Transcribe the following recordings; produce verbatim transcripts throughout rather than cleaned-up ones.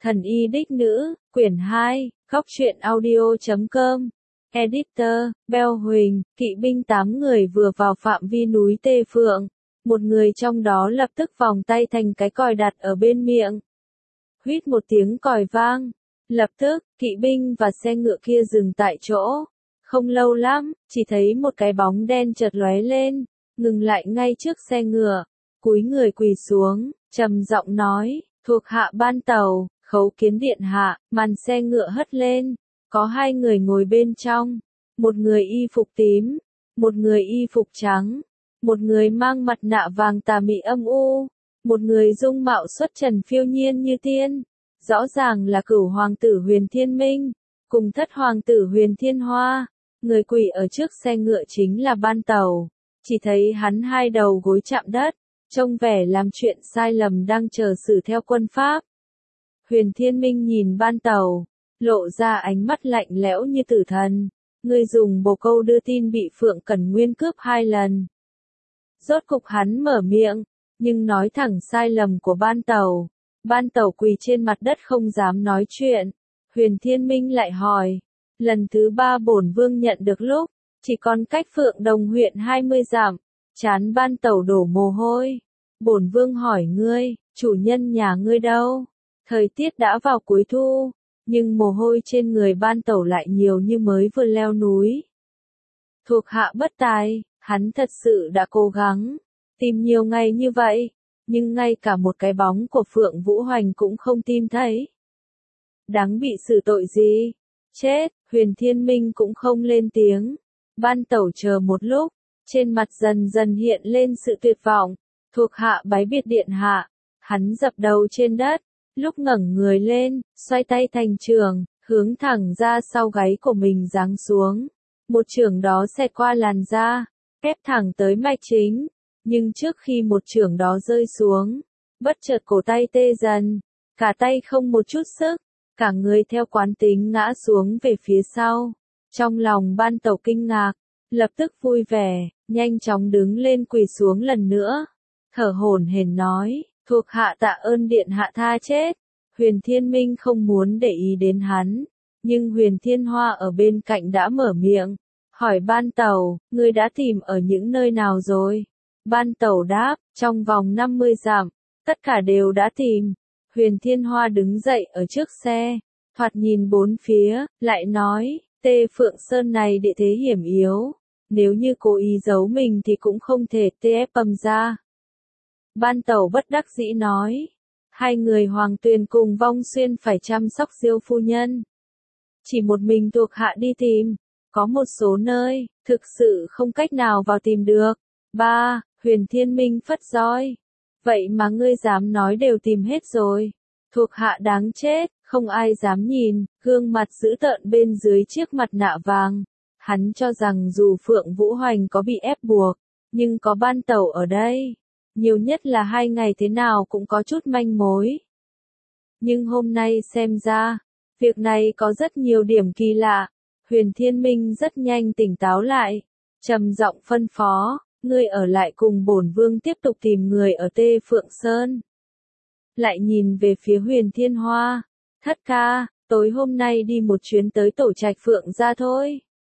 Thần y đích nữ, quyển hai, góc truyện audio chấm com. Editor, Bell Huỳnh, kỵ binh tám người vừa vào phạm vi núi Tê Phượng. Một người trong đó lập tức vòng tay thành cái còi đặt ở bên miệng. Huýt một tiếng còi vang. Lập tức, kỵ binh và xe ngựa kia dừng tại chỗ. Không lâu lắm, chỉ thấy một cái bóng đen chợt lóe lên, ngừng lại ngay trước xe ngựa, cúi người quỳ xuống, trầm giọng nói, thuộc hạ Ban Tàu, khấu kiến điện hạ. Màn xe ngựa hất lên, có hai người ngồi bên trong, một người y phục tím, một người y phục trắng, một người mang mặt nạ vàng tà mị âm u, một người dung mạo xuất trần phiêu nhiên như tiên, rõ ràng là cửu hoàng tử Huyền Thiên Minh, cùng thất hoàng tử Huyền Thiên Hoa. Người quỳ ở trước xe ngựa chính là Ban Tàu, chỉ thấy hắn hai đầu gối chạm đất, trông vẻ làm chuyện sai lầm đang chờ xử theo quân pháp. Huyền Thiên Minh nhìn Ban Tàu, lộ ra ánh mắt lạnh lẽo như tử thần. Ngươi dùng bồ câu đưa tin bị Phượng Cẩn Nguyên cướp hai lần. Rốt cục hắn mở miệng, nhưng nói thẳng sai lầm của Ban Tàu. Ban Tàu quỳ trên mặt đất không dám nói chuyện. Huyền Thiên Minh lại hỏi, lần thứ ba bổn vương nhận được lúc, chỉ còn cách Phượng Đồng huyện hai mươi dặm. Trán Ban Tàu đổ mồ hôi. Bổn vương hỏi ngươi, chủ nhân nhà ngươi đâu? Thời tiết đã vào cuối thu, nhưng mồ hôi trên người Ban Tàu lại nhiều như mới vừa leo núi. Thuộc hạ bất tài, hắn thật sự đã cố gắng, tìm nhiều ngày như vậy, nhưng ngay cả một cái bóng của Phượng Vũ Hoành cũng không tìm thấy. Đáng bị xử tội gì? Chết, Huyền Thiên Minh cũng không lên tiếng. Ban Tàu chờ một lúc, trên mặt dần dần hiện lên sự tuyệt vọng. Thuộc hạ bái biệt điện hạ. Hắn dập đầu trên đất, lúc ngẩng người lên, xoay tay thành trường, hướng thẳng ra sau gáy của mình giáng xuống. Một chưởng đó xẹt qua làn da, ép thẳng tới mạch chính. Nhưng trước khi một chưởng đó rơi xuống, bất chợt cổ tay tê dần, cả tay không một chút sức, cả người theo quán tính ngã xuống về phía sau. Trong lòng Ban Tàu kinh ngạc, lập tức vui vẻ, nhanh chóng đứng lên quỳ xuống lần nữa. Thở hổn hển nói, thuộc hạ tạ ơn điện hạ tha chết. Huyền Thiên Minh không muốn để ý đến hắn, nhưng Huyền Thiên Hoa ở bên cạnh đã mở miệng, hỏi Ban Tàu, ngươi đã tìm ở những nơi nào rồi? Ban Tàu đáp, trong vòng năm mươi dặm, tất cả đều đã tìm. Huyền Thiên Hoa đứng dậy ở trước xe, thoạt nhìn bốn phía, lại nói, Tê Phượng Sơn này địa thế hiểm yếu, nếu như cố ý giấu mình thì cũng không thể tê ép bầm ra. Ban Tàu bất đắc dĩ nói, hai người Hoàng Tuyền cùng Vong Xuyên phải chăm sóc Diêu phu nhân. Chỉ một mình thuộc hạ đi tìm, có một số nơi, thực sự không cách nào vào tìm được. Ba, Huyền Thiên Minh phất roi. Vậy mà ngươi dám nói đều tìm hết rồi. Thuộc hạ đáng chết, không ai dám nhìn, gương mặt dữ tợn bên dưới chiếc mặt nạ vàng. Hắn cho rằng dù Phượng Vũ Hoành có bị ép buộc, nhưng có Ban Tàu ở đây, nhiều nhất là hai ngày thế nào cũng có chút manh mối. Nhưng hôm nay xem ra, việc này có rất nhiều điểm kỳ lạ. Huyền Thiên Minh rất nhanh tỉnh táo lại, trầm giọng phân phó, ngươi ở lại cùng bổn vương tiếp tục tìm người ở Tê Phượng Sơn. Lại nhìn về phía Huyền Thiên Hoa, thất ca, tối hôm nay đi một chuyến tới tổ trạch Phượng gia thôi.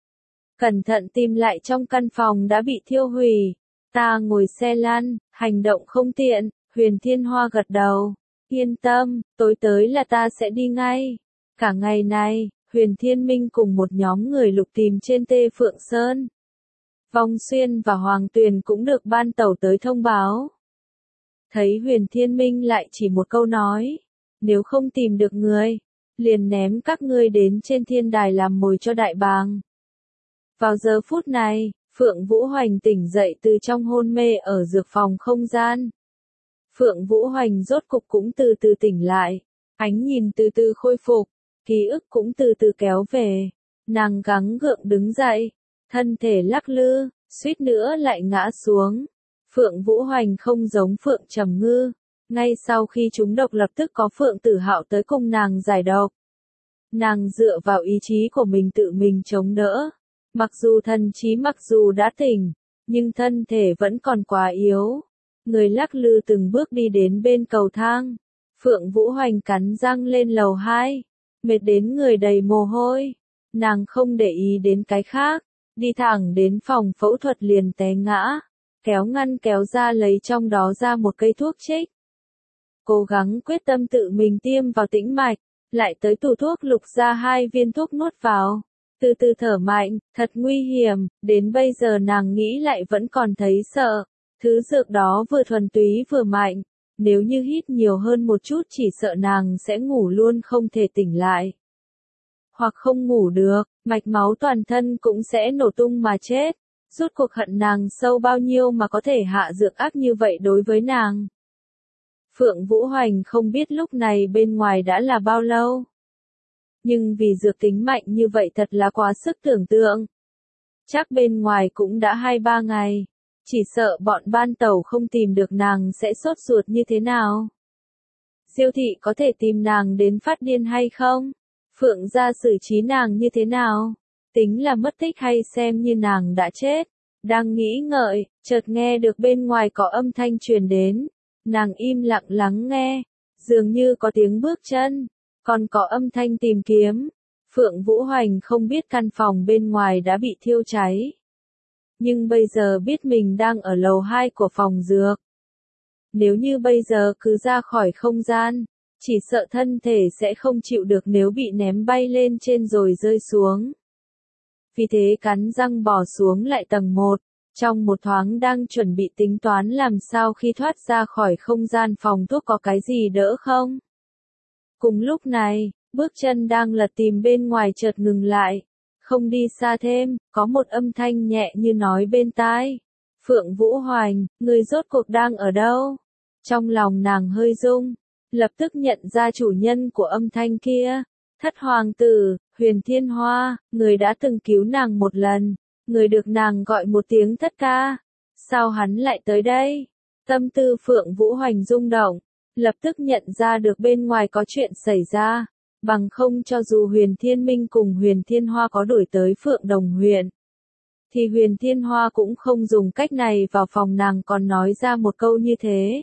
Cẩn thận tìm lại trong căn phòng đã bị thiêu hủy. Ta ngồi xe lăn, hành động không tiện. Huyền Thiên Hoa gật đầu, yên tâm, tối tới là ta sẽ đi ngay. Cả ngày này, Huyền Thiên Minh cùng một nhóm người lục tìm trên Tê Phượng Sơn. Vong Xuyên và Hoàng Tuyền cũng được Ban Tàu tới thông báo. Thấy Huyền Thiên Minh lại chỉ một câu nói, nếu không tìm được người, liền ném các ngươi đến trên thiên đài làm mồi cho đại bàng. Vào giờ phút này, Phượng Vũ Hoành tỉnh dậy từ trong hôn mê ở dược phòng không gian. Phượng Vũ Hoành rốt cục cũng từ từ tỉnh lại, ánh nhìn từ từ khôi phục, ký ức cũng từ từ kéo về. Nàng gắng gượng đứng dậy, thân thể lắc lư, suýt nữa lại ngã xuống. Phượng Vũ Hoành không giống Phượng Trầm Ngư, ngay sau khi trúng độc lập tức có Phượng Tử Hạo tới cùng nàng giải độc. Nàng dựa vào ý chí của mình tự mình chống đỡ. Mặc dù thần trí mặc dù đã tỉnh, nhưng thân thể vẫn còn quá yếu. Người lắc lư từng bước đi đến bên cầu thang. Phượng Vũ Hoành cắn răng lên lầu hai, mệt đến người đầy mồ hôi. Nàng không để ý đến cái khác, đi thẳng đến phòng phẫu thuật liền té ngã, kéo ngăn kéo ra lấy trong đó ra một cây thuốc trích. Cố gắng quyết tâm tự mình tiêm vào tĩnh mạch, lại tới tủ thuốc lục ra hai viên thuốc nuốt vào. Từ từ thở mạnh, thật nguy hiểm, đến bây giờ nàng nghĩ lại vẫn còn thấy sợ. Thứ dược đó vừa thuần túy vừa mạnh, nếu như hít nhiều hơn một chút chỉ sợ nàng sẽ ngủ luôn không thể tỉnh lại. Hoặc không ngủ được, mạch máu toàn thân cũng sẽ nổ tung mà chết. Rốt cuộc hận nàng sâu bao nhiêu mà có thể hạ dược ác như vậy đối với nàng. Phượng Vũ Hoành không biết lúc này bên ngoài đã là bao lâu. Nhưng vì dược tính mạnh như vậy thật là quá sức tưởng tượng. Chắc bên ngoài cũng đã hai ba ngày. Chỉ sợ bọn ban tàu không tìm được nàng sẽ sốt ruột như thế nào. Diêu thị có thể tìm nàng đến phát điên hay không? Phượng gia xử trí nàng như thế nào? Tính là mất tích hay xem như nàng đã chết? Đang nghĩ ngợi, chợt nghe được bên ngoài có âm thanh truyền đến. Nàng im lặng lắng nghe, dường như có tiếng bước chân, còn có âm thanh tìm kiếm. Phượng Vũ Hoành không biết căn phòng bên ngoài đã bị thiêu cháy. Nhưng bây giờ biết mình đang ở lầu hai của phòng dược. Nếu như bây giờ cứ ra khỏi không gian, chỉ sợ thân thể sẽ không chịu được nếu bị ném bay lên trên rồi rơi xuống. Vì thế cắn răng bỏ xuống lại tầng một. Trong một thoáng đang chuẩn bị tính toán làm sao khi thoát ra khỏi không gian phòng thuốc có cái gì đỡ không. Cùng lúc này, bước chân đang lật tìm bên ngoài chợt ngừng lại. Không đi xa thêm, có một âm thanh nhẹ như nói bên tai. Phượng Vũ Hoành, người rốt cuộc đang ở đâu? Trong lòng nàng hơi rung, lập tức nhận ra chủ nhân của âm thanh kia. Thất hoàng tử, Huyền Thiên Hoa, người đã từng cứu nàng một lần. Người được nàng gọi một tiếng thất ca. Sao hắn lại tới đây? Tâm tư Phượng Vũ Hoành rung động, lập tức nhận ra được bên ngoài có chuyện xảy ra. Bằng không cho dù Huyền Thiên Minh cùng Huyền Thiên Hoa có đuổi tới Phượng Đồng huyện, thì Huyền Thiên Hoa cũng không dùng cách này vào phòng nàng còn nói ra một câu như thế.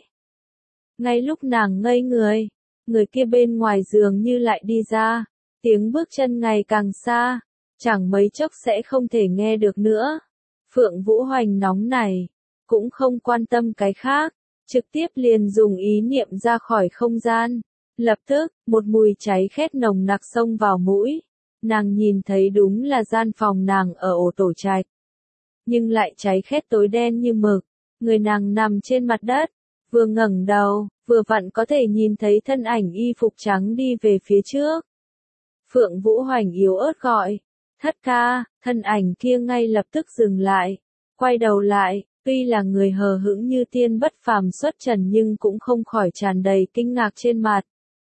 Ngay lúc nàng ngây người, người kia bên ngoài giường như lại đi ra, tiếng bước chân ngày càng xa. Chẳng mấy chốc sẽ không thể nghe được nữa. Phượng Vũ Hoành nóng này, cũng không quan tâm cái khác, trực tiếp liền dùng ý niệm ra khỏi không gian. Lập tức, một mùi cháy khét nồng nặc xông vào mũi. Nàng nhìn thấy đúng là gian phòng nàng ở ổ tổ trạch. Nhưng lại cháy khét tối đen như mực. Người nàng nằm trên mặt đất, vừa ngẩng đầu, vừa vặn có thể nhìn thấy thân ảnh y phục trắng đi về phía trước. Phượng Vũ Hoành yếu ớt gọi. Thất ca, thân ảnh kia ngay lập tức dừng lại, quay đầu lại, tuy là người hờ hững như tiên bất phàm xuất trần nhưng cũng không khỏi tràn đầy kinh ngạc trên mặt.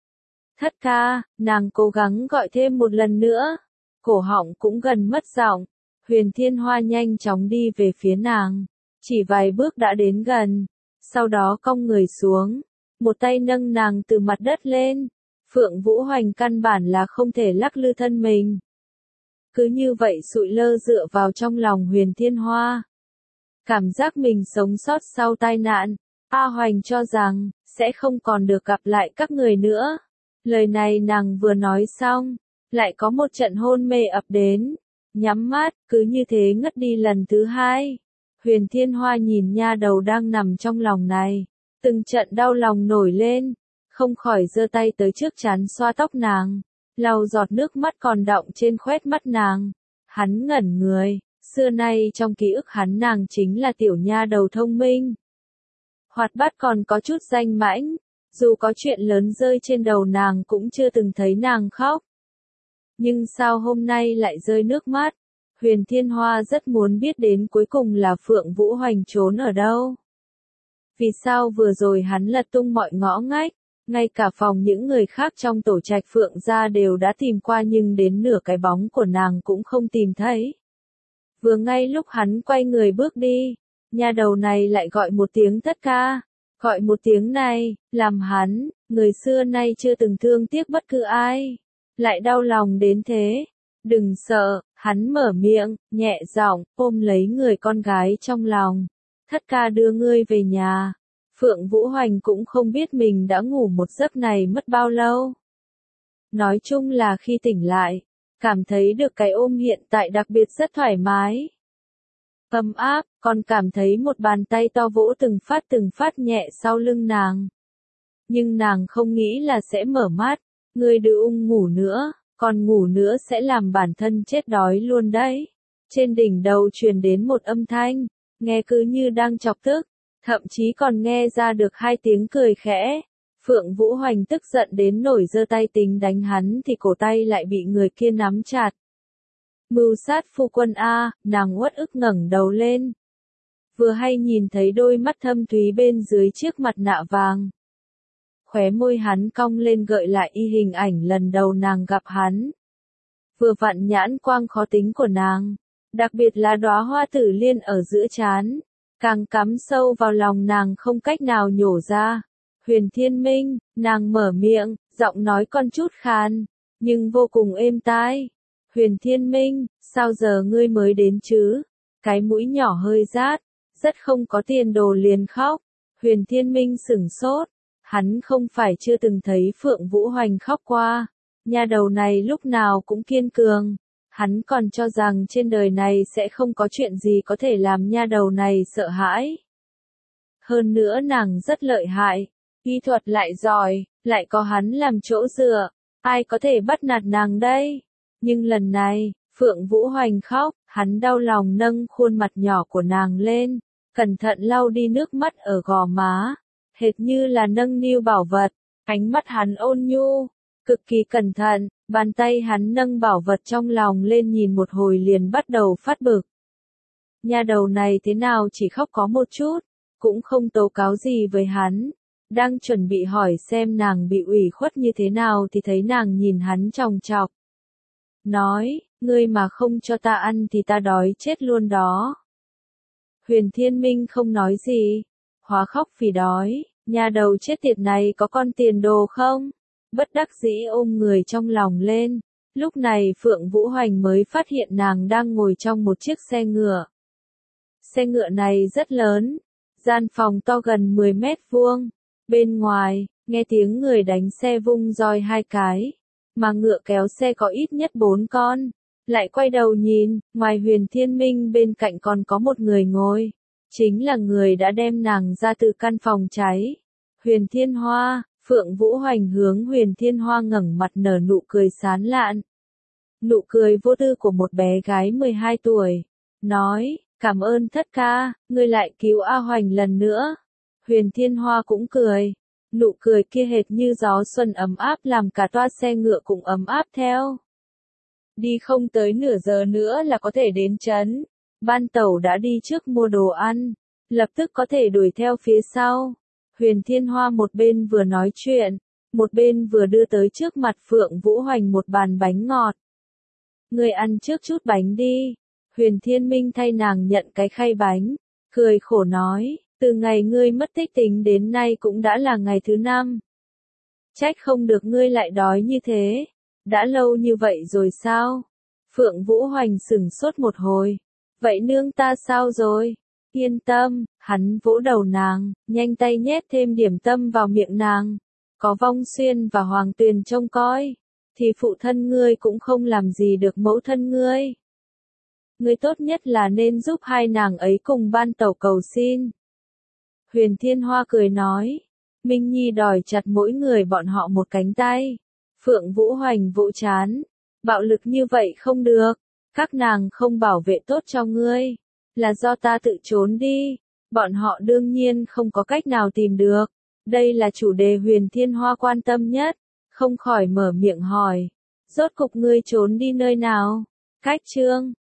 Thất ca, nàng cố gắng gọi thêm một lần nữa, cổ họng cũng gần mất giọng. Huyền Thiên Hoa nhanh chóng đi về phía nàng, chỉ vài bước đã đến gần, sau đó cong người xuống, một tay nâng nàng từ mặt đất lên. Phượng Vũ Hoành căn bản là không thể lắc lư thân mình. Cứ như vậy sụi lơ dựa vào trong lòng Huyền Thiên Hoa. Cảm giác mình sống sót sau tai nạn, A Hoành cho rằng, sẽ không còn được gặp lại các người nữa. Lời này nàng vừa nói xong, lại có một trận hôn mê ập đến. Nhắm mắt, cứ như thế ngất đi lần thứ hai. Huyền Thiên Hoa nhìn nha đầu đang nằm trong lòng này. Từng trận đau lòng nổi lên, không khỏi giơ tay tới trước trán xoa tóc nàng. Lau giọt nước mắt còn đọng trên khóe mắt nàng. Hắn ngẩn người, xưa nay trong ký ức hắn nàng chính là tiểu nha đầu thông minh. Hoạt bát còn có chút danh mãnh, dù có chuyện lớn rơi trên đầu nàng cũng chưa từng thấy nàng khóc. Nhưng sao hôm nay lại rơi nước mắt? Huyền Thiên Hoa rất muốn biết đến cuối cùng là Phượng Vũ Hoành trốn ở đâu. Vì sao vừa rồi hắn lật tung mọi ngõ ngách? Ngay cả phòng những người khác trong tổ trạch Phượng gia đều đã tìm qua nhưng đến nửa cái bóng của nàng cũng không tìm thấy. Vừa ngay lúc hắn quay người bước đi, nha đầu này lại gọi một tiếng thất ca. Gọi một tiếng này, làm hắn, người xưa nay chưa từng thương tiếc bất cứ ai, lại đau lòng đến thế. Đừng sợ, hắn mở miệng, nhẹ giọng, ôm lấy người con gái trong lòng. Thất ca đưa ngươi về nhà. Phượng Vũ Hoành cũng không biết mình đã ngủ một giấc này mất bao lâu. Nói chung là khi tỉnh lại, cảm thấy được cái ôm hiện tại đặc biệt rất thoải mái. Ấm áp, còn cảm thấy một bàn tay to vỗ từng phát từng phát nhẹ sau lưng nàng. Nhưng nàng không nghĩ là sẽ mở mắt, ngươi đừng ung ngủ nữa, còn ngủ nữa sẽ làm bản thân chết đói luôn đấy. Trên đỉnh đầu truyền đến một âm thanh, nghe cứ như đang chọc tức, thậm chí còn nghe ra được hai tiếng cười khẽ. Phượng Vũ Hoành tức giận đến nổi giơ tay tính đánh hắn thì cổ tay lại bị người kia nắm chặt. Mưu sát phu quân a, nàng uất ức ngẩng đầu lên. Vừa hay nhìn thấy đôi mắt thâm thúy bên dưới chiếc mặt nạ vàng. Khóe môi hắn cong lên gợi lại y hình ảnh lần đầu nàng gặp hắn. Vừa vặn nhãn quang khó tính của nàng, đặc biệt là đóa hoa tử liên ở giữa trán, càng cắm sâu vào lòng nàng không cách nào nhổ ra. Huyền Thiên Minh, nàng mở miệng, giọng nói con chút khàn, nhưng vô cùng êm tai. Huyền Thiên Minh, sao giờ ngươi mới đến chứ? Cái mũi nhỏ hơi rát, rất không có tiền đồ liền khóc. Huyền Thiên Minh sửng sốt, hắn không phải chưa từng thấy Phượng Vũ Hoành khóc qua. Nha đầu này lúc nào cũng kiên cường, hắn còn cho rằng trên đời này sẽ không có chuyện gì có thể làm nha đầu này sợ hãi. Hơn nữa nàng rất lợi hại, y thuật lại giỏi, lại có hắn làm chỗ dựa, ai có thể bắt nạt nàng đây? Nhưng lần này, Phượng Vũ Hoành khóc, hắn đau lòng nâng khuôn mặt nhỏ của nàng lên, cẩn thận lau đi nước mắt ở gò má, hệt như là nâng niu bảo vật, ánh mắt hắn ôn nhu, cực kỳ cẩn thận, bàn tay hắn nâng bảo vật trong lòng lên nhìn một hồi liền bắt đầu phát bực. Nha đầu này thế nào chỉ khóc có một chút, cũng không tố cáo gì với hắn. Đang chuẩn bị hỏi xem nàng bị ủy khuất như thế nào thì thấy nàng nhìn hắn chòng chọc. Nói, ngươi mà không cho ta ăn thì ta đói chết luôn đó. Huyền Thiên Minh không nói gì, hóa khóc vì đói, nhà đầu chết tiệt này có con tiền đồ không? Bất đắc dĩ ôm người trong lòng lên, lúc này Phượng Vũ Hoành mới phát hiện nàng đang ngồi trong một chiếc xe ngựa. Xe ngựa này rất lớn, gian phòng to gần mười mét vuông. Bên ngoài, nghe tiếng người đánh xe vung roi hai cái, mà ngựa kéo xe có ít nhất bốn con. Lại quay đầu nhìn, ngoài Huyền Thiên Minh bên cạnh còn có một người ngồi, chính là người đã đem nàng ra từ căn phòng cháy. Huyền Thiên Hoa, Phượng Vũ Hoành hướng Huyền Thiên Hoa ngẩng mặt nở nụ cười sán lạn. Nụ cười vô tư của một bé gái mười hai tuổi, nói, cảm ơn thất ca, ngươi lại cứu A Hoành lần nữa. Huyền Thiên Hoa cũng cười, nụ cười kia hệt như gió xuân ấm áp làm cả toa xe ngựa cũng ấm áp theo. Đi không tới nửa giờ nữa là có thể đến trấn, ban tẩu đã đi trước mua đồ ăn, lập tức có thể đuổi theo phía sau. Huyền Thiên Hoa một bên vừa nói chuyện, một bên vừa đưa tới trước mặt Phượng Vũ Hoành một bàn bánh ngọt. Ngươi ăn trước chút bánh đi. Huyền Thiên Minh thay nàng nhận cái khay bánh, cười khổ nói. Từ ngày ngươi mất tích tính đến nay cũng đã là ngày thứ năm. Trách không được ngươi lại đói như thế. Đã lâu như vậy rồi sao? Phượng Vũ Hoành sửng sốt một hồi. Vậy nương ta sao rồi? Yên tâm, hắn vỗ đầu nàng, nhanh tay nhét thêm điểm tâm vào miệng nàng. Có Vong Xuyên và Hoàng Tuyền trông coi, thì phụ thân ngươi cũng không làm gì được mẫu thân ngươi. Ngươi tốt nhất là nên giúp hai nàng ấy cùng ban tẩu cầu xin. Huyền Thiên Hoa cười nói, Minh Nhi đòi chặt mỗi người bọn họ một cánh tay. Phượng Vũ Hoành vỗ chán, bạo lực như vậy không được, các nàng không bảo vệ tốt cho ngươi, là do ta tự trốn đi, bọn họ đương nhiên không có cách nào tìm được. Đây là chủ đề Huyền Thiên Hoa quan tâm nhất, không khỏi mở miệng hỏi, rốt cục ngươi trốn đi nơi nào? Cách chương